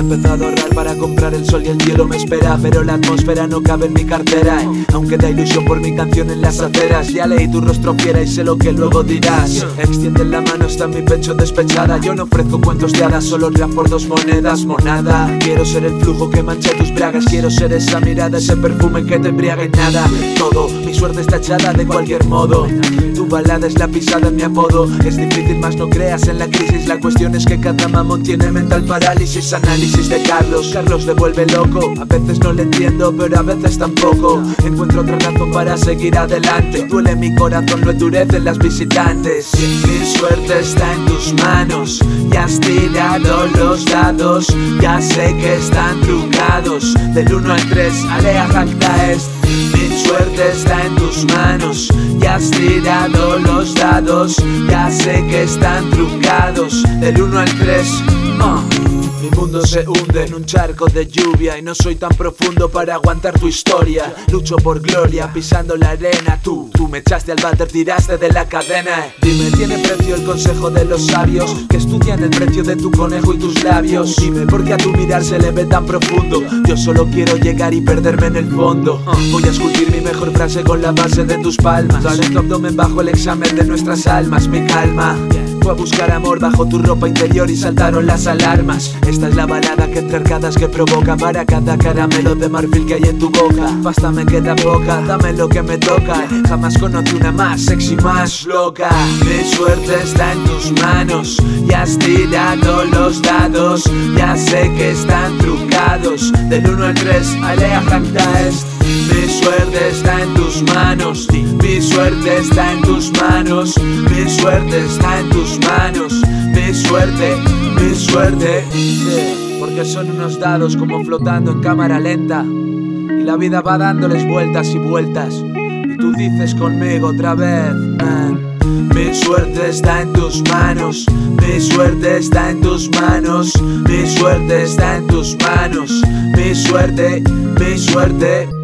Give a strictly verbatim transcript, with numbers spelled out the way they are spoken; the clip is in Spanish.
empezado a ahorrar para comprar el sol y el cielo me espera, pero la atmósfera no cabe en mi cartera. Aunque da ilusión por mi canción en las aceras, ya leí tu rostro fiera y sé lo que luego dirás. Extiende la mano, está en mi pecho despechada. Yo no ofrezco cuentos de hadas, solo rap por dos monedas, monada. Quiero ser el flujo que mancha tus bragas, quiero ser esa mirada, ese perfume que te embriaga en nada. Todo, mi suerte está echada de cualquier modo. Tu balada es la pisada en mi apodo. Es difícil más no creas en la crisis. La cuestión es que cada mamón tiene mental parálisis. Análisis de Carlos, Carlos le vuelve loco. A veces no le entiendo, pero a veces tampoco. Encuentro otra razón para seguir adelante. Duele mi corazón, no endurecen las visitantes. Mi suerte está en tus manos. Ya has tirado los dados, ya sé que están trucados. Del uno al tres, alea jacta es. Mi suerte está en tus manos. Ya has tirado los dados, ya sé que están trucados. Del uno al tres, uh. Mi mundo se hunde en un charco de lluvia y no soy tan profundo para aguantar tu historia. Lucho por gloria, pisando la arena. Tú, tú me echaste al váter, tiraste de la cadena. Dime, ¿tiene precio el consejo de los sabios que estudian el precio de tu conejo y tus labios? Dime, ¿por qué a tu mirar se le ve tan profundo? Yo solo quiero llegar y perderme en el fondo. Voy a esculpir mi mejor frase con la base de tus palmas. Dale tu abdomen bajo el examen de nuestras almas. Mi calma fue a buscar amor bajo tu ropa interior y saltaron las alarmas. Esta es la balada que entre arcadas que provoca para cada caramelo de marfil que hay en tu boca. Pasta me queda poca, dame lo que me toca. Jamás conocí una más sexy, más loca. Mi suerte está en tus manos. Ya has tirado los dados, ya sé que están trucados. Del uno al tres, alea jacta est. Mi suerte está en tus manos. Mi suerte está en tus manos. Mi suerte está en tus manos. Mi suerte, mi suerte. Porque son unos dados como flotando en cámara lenta. Y la vida va dándoles vueltas y vueltas. Y tú dices conmigo otra vez, man. Mi suerte está en tus manos. Mi suerte está en tus manos. Mi suerte está en tus manos. Mi suerte, mi suerte.